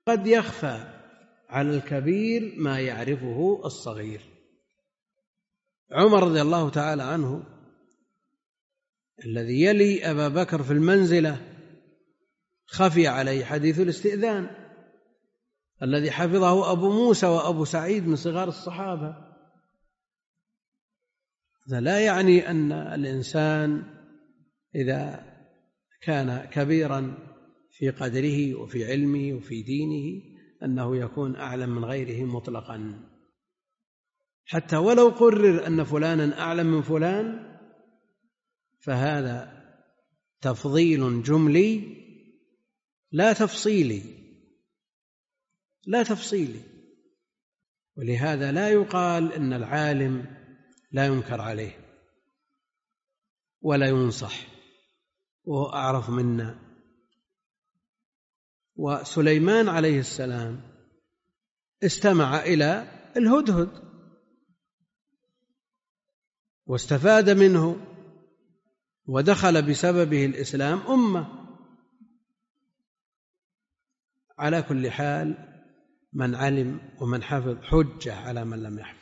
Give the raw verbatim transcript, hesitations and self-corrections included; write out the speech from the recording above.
قد يخفى على الكبير ما يعرفه الصغير. عمر رضي الله تعالى عنه الذي يلي أبا بكر في المنزلة خفي عليه حديث الاستئذان الذي حفظه أبو موسى وأبو سعيد من صغار الصحابة. هذا لا يعني أن الإنسان إذا كان كبيرا في قدره وفي علمه وفي دينه أنه يكون أعلم من غيره مطلقا، حتى ولو قرر أن فلانا أعلم من فلان فهذا تفضيل جملي لا تفصيلي لا تفصيلي ولهذا لا يقال إن العالم لا ينكر عليه ولا ينصح وهو أعرف منا. وسليمان عليه السلام استمع إلى الهدهد واستفاد منه ودخل بسببه الإسلام أمة. على كل حال من علم ومن حفظ حجة على من لم يحفظ.